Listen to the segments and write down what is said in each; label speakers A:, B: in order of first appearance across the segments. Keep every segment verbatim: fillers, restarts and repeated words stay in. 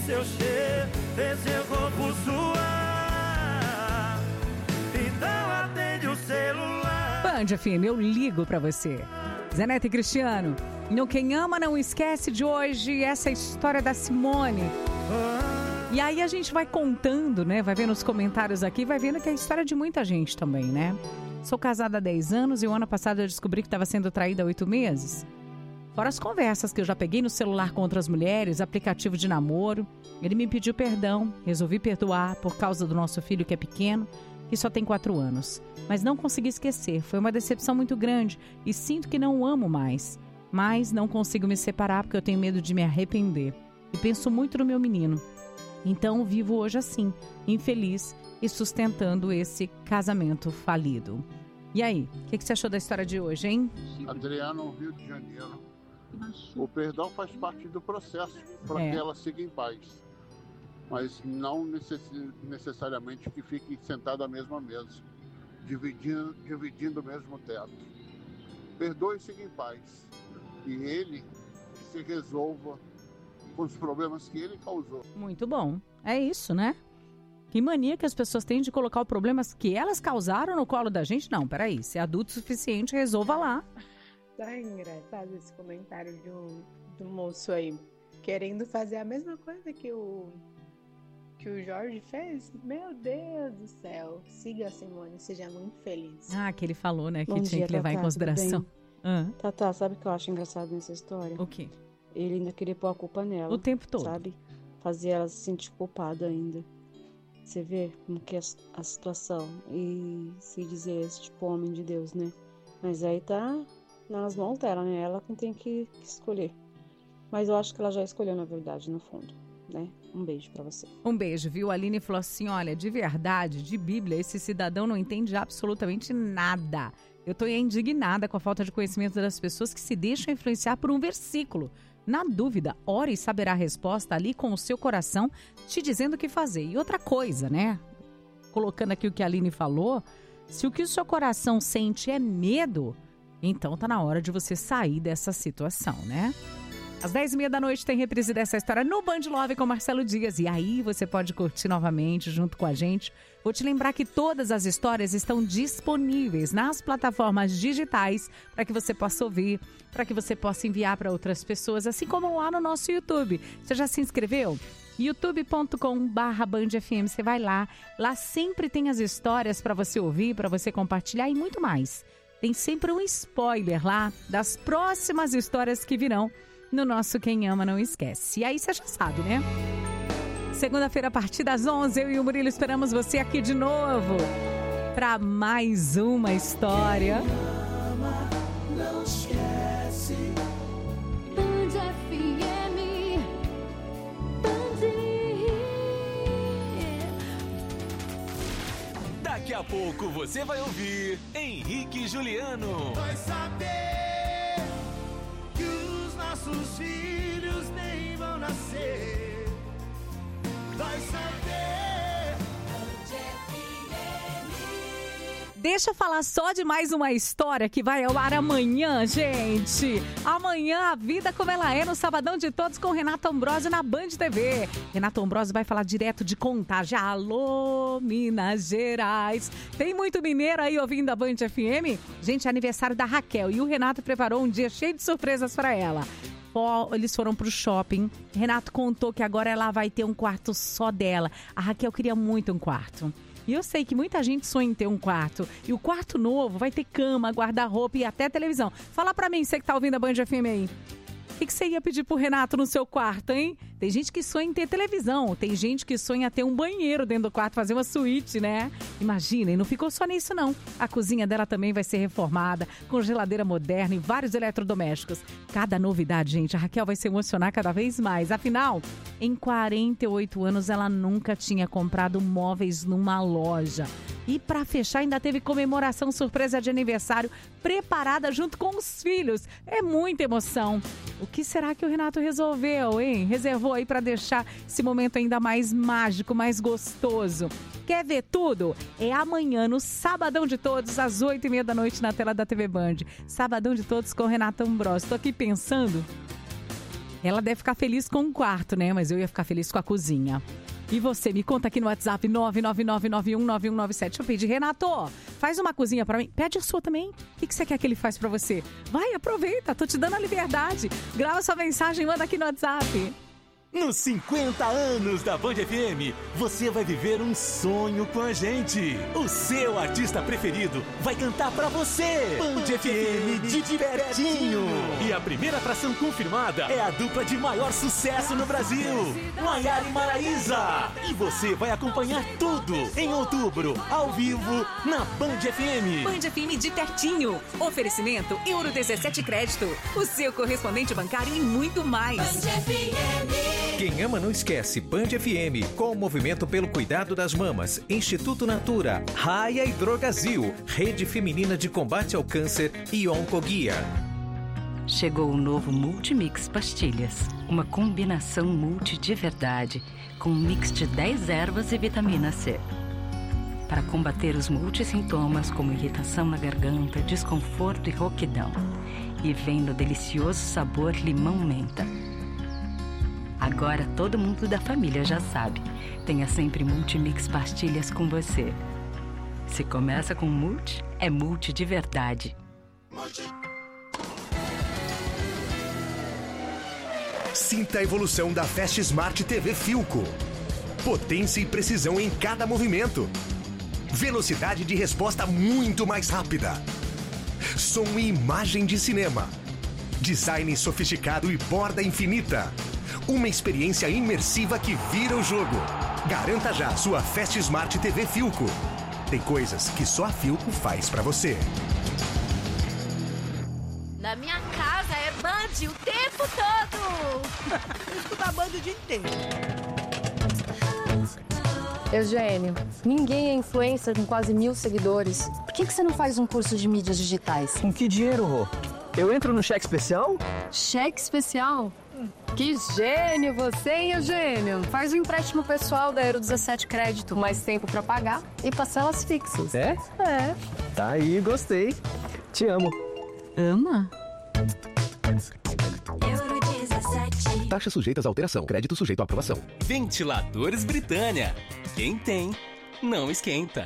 A: seu cheiro fez seu corpo suar. Então atende o celular.
B: Band F M, eu ligo pra você. Zé Neto e Cristiano, no Quem Ama Não Esquece de hoje, essa história da Simone. E aí a gente vai contando, né? Vai vendo os comentários aqui, vai vendo que é a história de muita gente também, né? Sou casada há dez anos e o ano passado eu descobri que estava sendo traída há oito meses. Fora as conversas que eu já peguei no celular com outras mulheres, aplicativo de namoro. Ele me pediu perdão, resolvi perdoar por causa do nosso filho que é pequeno, que só tem quatro anos. Mas não consegui esquecer, foi uma decepção muito grande e sinto que não o amo mais. Mas não consigo me separar porque eu tenho medo de me arrepender. E penso muito no meu menino. Então vivo hoje assim, infeliz e sustentando esse casamento falido. E aí, o que, que você achou da história de hoje, hein?
C: Adriano, Rio de Janeiro. O perdão faz parte do processo para
B: É.
C: que ela siga em paz. Mas não necess- necessariamente que fique sentada à mesma mesa, dividindo, dividindo o mesmo teto. Perdoe e siga em paz. E ele se resolva com os problemas que ele causou.
B: Muito bom. É isso, né? Que mania que as pessoas têm de colocar os problemas que elas causaram no colo da gente. Não, peraí. Se é adulto o suficiente, resolva lá.
D: Tá engraçado esse comentário do, do moço aí, querendo fazer a mesma coisa que o, que o Jorge fez. Meu Deus do céu. Siga a Simone, seja muito feliz.
B: Ah, que ele falou, né? Que
E: Bom
B: tinha
E: dia,
B: que levar
E: Tatá,
B: em consideração.
E: tudo
B: Ah,
E: Tatá, sabe o que eu acho engraçado nessa história?
B: o quê?
E: Ele ainda queria pôr a culpa nela.
B: O tempo todo.
E: Sabe? Fazer ela se sentir culpada ainda. Você vê como que é a, a situação. E se dizer esse tipo homem de Deus, né? Mas aí tá nas mãos dela, né? Ela quem tem que, que escolher. Mas eu acho que ela já escolheu, na verdade, no fundo, né? Um beijo pra você.
B: Um beijo, viu? A Aline falou assim, olha, de verdade, de Bíblia, esse cidadão não entende absolutamente nada. Eu tô indignada com a falta de conhecimento das pessoas que se deixam influenciar por um versículo. Na dúvida, ore e saberá a resposta ali com o seu coração te dizendo o que fazer. E outra coisa, né? Colocando aqui o que a Aline falou, se o que o seu coração sente é medo, então tá na hora de você sair dessa situação, né? Às dez e meia da noite tem reprise dessa história no Band Love com Marcelo Dias. E aí você pode curtir novamente junto com a gente. Vou te lembrar que todas as histórias estão disponíveis nas plataformas digitais para que você possa ouvir, para que você possa enviar para outras pessoas, assim como lá no nosso YouTube. Você já se inscreveu? youtube ponto com barra band f m. Você vai lá. Lá sempre tem as histórias para você ouvir, para você compartilhar e muito mais. Tem sempre um spoiler lá das próximas histórias que virão no nosso Quem Ama Não Esquece. E aí você já sabe, né? Segunda-feira, a partir das onze, eu e o Murilo esperamos você aqui de novo para mais uma história.
A: Ama, não esquece.
F: Band F M. Band.
G: Daqui a pouco você vai ouvir Henrique e Juliano.
A: Vai saber que os nossos filhos nem vão nascer. Vai saber.
B: Deixa eu falar só de mais uma história que vai ao ar amanhã, gente. Amanhã, a vida como ela é no Sabadão de Todos com Renato Ambrosio na Band T V. Renato Ambrosio vai falar direto de Contagem. Alô, Minas Gerais. Tem muito mineiro aí ouvindo a Band F M? Gente, é aniversário da Raquel e o Renato preparou um dia cheio de surpresas para ela. Eles foram pro shopping. Renato contou que agora ela vai ter um quarto só dela. A Raquel queria muito um quarto. E eu sei que muita gente sonha em ter um quarto. E o quarto novo vai ter cama, guarda-roupa e até televisão. Fala pra mim, você que tá ouvindo a Band F M aí. O que, que você ia pedir pro Renato no seu quarto, hein? Tem gente que sonha em ter televisão. Tem gente que sonha em ter um banheiro dentro do quarto, fazer uma suíte, né? Imagina, e não ficou só nisso, não. A cozinha dela também vai ser reformada, com geladeira moderna e vários eletrodomésticos. Cada novidade, gente, a Raquel vai se emocionar cada vez mais. Afinal, em quarenta e oito anos, ela nunca tinha comprado móveis numa loja. E para fechar, ainda teve comemoração surpresa de aniversário preparada junto com os filhos. É muita emoção. O que será que o Renato resolveu, hein? Reservou aí para deixar esse momento ainda mais mágico, mais gostoso. Quer ver tudo? É amanhã no Sabadão de Todos, às oito e meia da noite na tela da T V Band. Sabadão de Todos com Renato Ambrosio. Tô aqui pensando... Ela deve ficar feliz com o quarto, né? Mas eu ia ficar feliz com a cozinha. E você, me conta aqui no WhatsApp nove nove nove nove um nove um nove sete. Eu pedi, Renato, faz uma cozinha pra mim. Pede a sua também. O que você quer que ele faça pra você? Vai, aproveita, tô te dando a liberdade. Grava sua mensagem, manda aqui no WhatsApp.
G: Nos cinquenta anos da Band F M, você vai viver um sonho com a gente. O seu artista preferido vai cantar pra você. Band F M de pertinho. E a primeira atração confirmada é a dupla de maior sucesso no Brasil, Maiara e Maraísa. E você vai acompanhar tudo em outubro, ao vivo, na Band F M.
H: Band F M de pertinho. Oferecimento Euro dezessete Crédito. O seu correspondente bancário e muito mais. Band F M.
I: Quem ama não esquece, Band F M, com o movimento pelo cuidado das mamas, Instituto Natura, Raia e Drogazil, Rede Feminina de Combate ao Câncer e Oncoguia.
J: Chegou o novo Multimix Pastilhas, uma combinação multi de verdade, com um mix de dez ervas e vitamina C. Para combater os multissintomas como irritação na garganta, desconforto e rouquidão. E vem no delicioso sabor limão-menta. Agora todo mundo da família já sabe. Tenha sempre Multimix Pastilhas com você. Se começa com multi, é multi de verdade.
K: Sinta a evolução da Fast Smart T V Philco. Potência e precisão em cada movimento. Velocidade de resposta muito mais rápida. Som e imagem de cinema. Design sofisticado e borda infinita. Uma experiência imersiva que vira o jogo. Garanta já sua Fast Smart T V Philco. Tem coisas que só a Philco faz pra você.
L: Na minha casa é Band o tempo todo.
M: Eu escuto a Band o dia inteiro.
N: Eugênio, ninguém é influencer com quase mil seguidores. Por que, que você não faz um curso de mídias digitais?
O: Com que dinheiro, Rô? Eu entro no cheque especial?
N: Cheque especial? Que gênio você, hein, Eugênio? Faz um empréstimo pessoal da Euro dezessete Crédito, mais tempo pra pagar e parcelas fixas.
O: É?
N: É.
O: Tá aí, gostei. Te amo.
N: Ama?
P: Euro dezessete.
Q: Taxas sujeitas à alteração. Crédito sujeito à aprovação.
G: Ventiladores Britânia. Quem tem, não esquenta.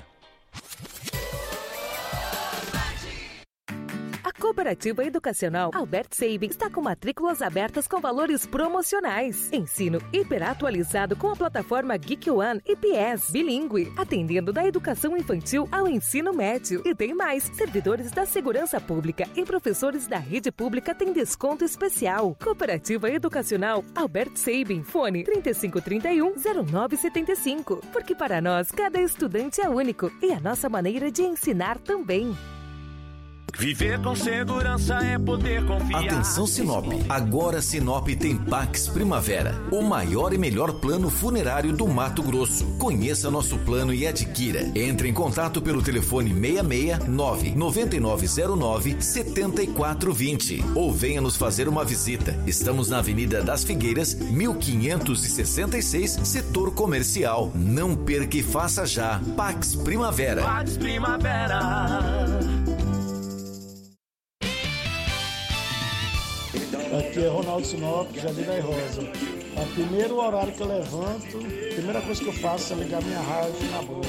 R: A Cooperativa Educacional Albert Sabin está com matrículas abertas com valores promocionais. Ensino hiperatualizado com a plataforma Geek One e P S bilíngue, atendendo da educação infantil ao ensino médio. E tem mais, servidores da segurança pública e professores da rede pública têm desconto especial. Cooperativa Educacional Albert Sabin, fone trinta e cinco, trinta e um, zero nove setenta e cinco. Porque para nós, cada estudante é único e a nossa maneira de ensinar também.
A: Viver com segurança é poder confiar.
S: Atenção Sinop, agora Sinop tem Pax Primavera, o maior e melhor plano funerário do Mato Grosso. Conheça nosso plano e adquira. Entre em contato pelo telefone seis seis nove, nove nove zero nove, sete quatro dois zero ou venha nos fazer uma visita. Estamos na Avenida das Figueiras, mil quinhentos e sessenta e seis, setor comercial. Não perca e faça já. Pax Primavera.
A: Pax Primavera.
T: Aqui é Ronaldo Sinop, Jardim da Rosa. O primeiro horário que eu levanto, a primeira coisa que eu faço é ligar minha rádio na boca.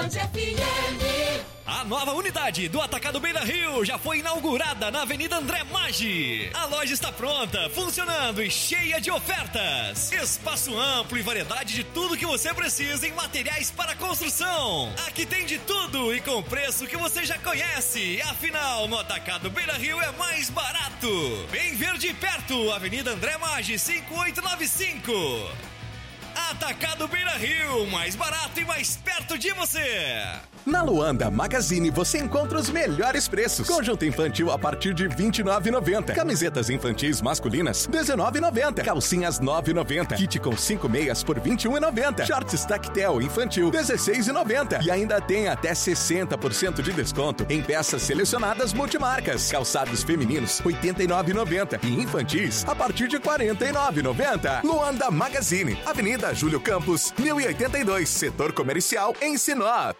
U: A nova unidade do Atacado Beira Rio já foi inaugurada na Avenida André Maggi. A loja está pronta, funcionando e cheia de ofertas. Espaço amplo e variedade de tudo que você precisa em materiais para construção. Aqui tem de tudo e com preço que você já conhece. Afinal, no Atacado Beira Rio é mais barato. Bem ver de perto, Avenida André Maggi, cinco oito nove cinco. Atacado Beira Rio, mais barato e mais perto de você.
V: Na Luanda Magazine você encontra os melhores preços. Conjunto infantil a partir de vinte e nove reais e noventa centavos. Camisetas infantis masculinas dezenove reais e noventa centavos. Calcinhas nove reais e noventa centavos. Kit com cinco meias por vinte e um reais e noventa centavos. Shorts tactel infantil dezesseis reais e noventa centavos. E ainda tem até sessenta por cento de desconto em peças selecionadas multimarcas. Calçados femininos oitenta e nove reais e noventa centavos. E infantis a partir de quarenta e nove reais e noventa centavos. Luanda Magazine, Avenida Júlio Campos, mil e oitenta e dois, setor comercial em Sinop.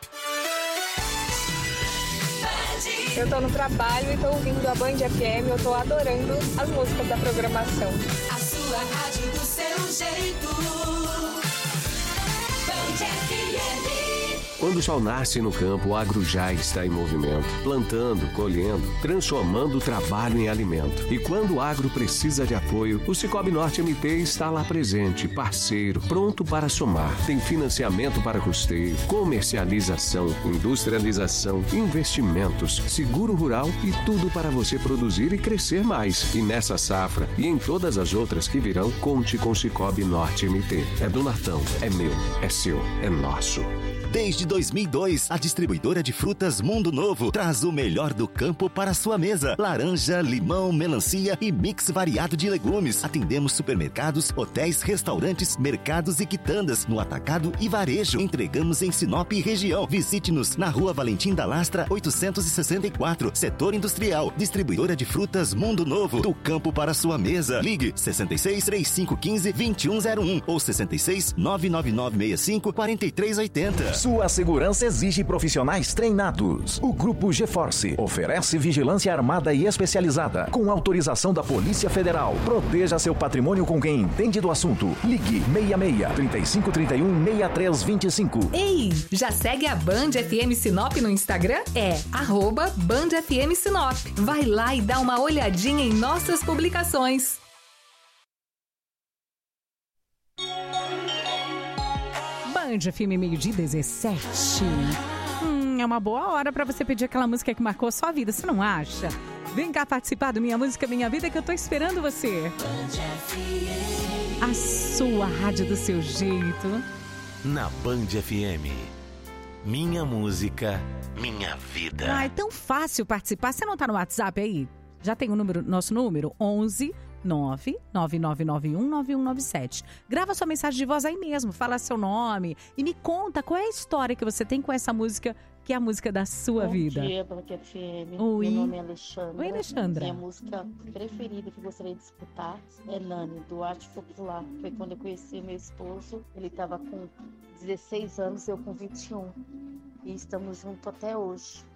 W: Eu tô no trabalho e tô ouvindo a Band F M, eu tô adorando as músicas da programação.
P: A sua
H: sua rádio do seu jeito. Band F M.
C: Quando o sol nasce no campo, o agro já está em movimento, plantando, colhendo, transformando o trabalho em alimento. E quando o agro precisa de apoio, o Cicobi Norte M T está lá presente, parceiro, pronto para somar. Tem financiamento para custeio, comercialização, industrialização, investimentos, seguro rural e tudo para você produzir e crescer mais. E nessa safra e em todas as outras que virão, conte com o Cicobi Norte M T. É do Nortão, é meu, é seu, é nosso.
D: Desde dois mil e dois, a distribuidora de frutas Mundo Novo traz o melhor do campo para a sua mesa. Laranja, limão, melancia e mix variado de legumes. Atendemos supermercados, hotéis, restaurantes, mercados e quitandas no atacado e varejo. Entregamos em Sinop e região. Visite-nos na Rua Valentim da Lastra, oitocentos e sessenta e quatro, Setor Industrial. Distribuidora de frutas Mundo Novo, do campo para a sua mesa. Ligue sessenta e seis, trinta e cinco, quinze, vinte e um zero um ou sessenta e seis, nove nove nove seis cinco, quatro três oito zero.
E: Sua segurança exige profissionais treinados. O Grupo G-Force oferece vigilância armada e especializada, com autorização da Polícia Federal. Proteja seu patrimônio com quem entende do assunto. Ligue seis seis, trinta e cinco, trinta e um, sessenta e três vinte e cinco.
H: Ei, já segue a Band F M Sinop no Instagram? É arroba Band F M Sinop. Vai lá e dá uma olhadinha em nossas publicações.
B: Band F M meio-dia dezessete. Hum, é uma boa hora pra você pedir aquela música que marcou a sua vida, você não acha? Vem cá participar do Minha Música Minha Vida que eu tô esperando você. A sua rádio do seu jeito.
A: Na Band F M. Minha música, minha vida.
B: Ah, é tão fácil participar. Você não tá no WhatsApp aí? Já tem o número, nosso número? onze nove nove nove nove um nove um nove sete. Grava sua mensagem de voz aí mesmo, fala seu nome e me conta qual é a história que você tem com essa música, que é a música da sua
X: Bom
B: vida.
X: Bom dia, Band F M.
B: Oi.
X: Meu nome é Alexandra.
B: Oi, Alexandra.
X: Minha música preferida que eu gostaria de escutar é Nani, do Arte Popular. Foi quando eu conheci meu esposo. Ele estava com dezesseis anos, eu com vinte e um. E estamos juntos até hoje.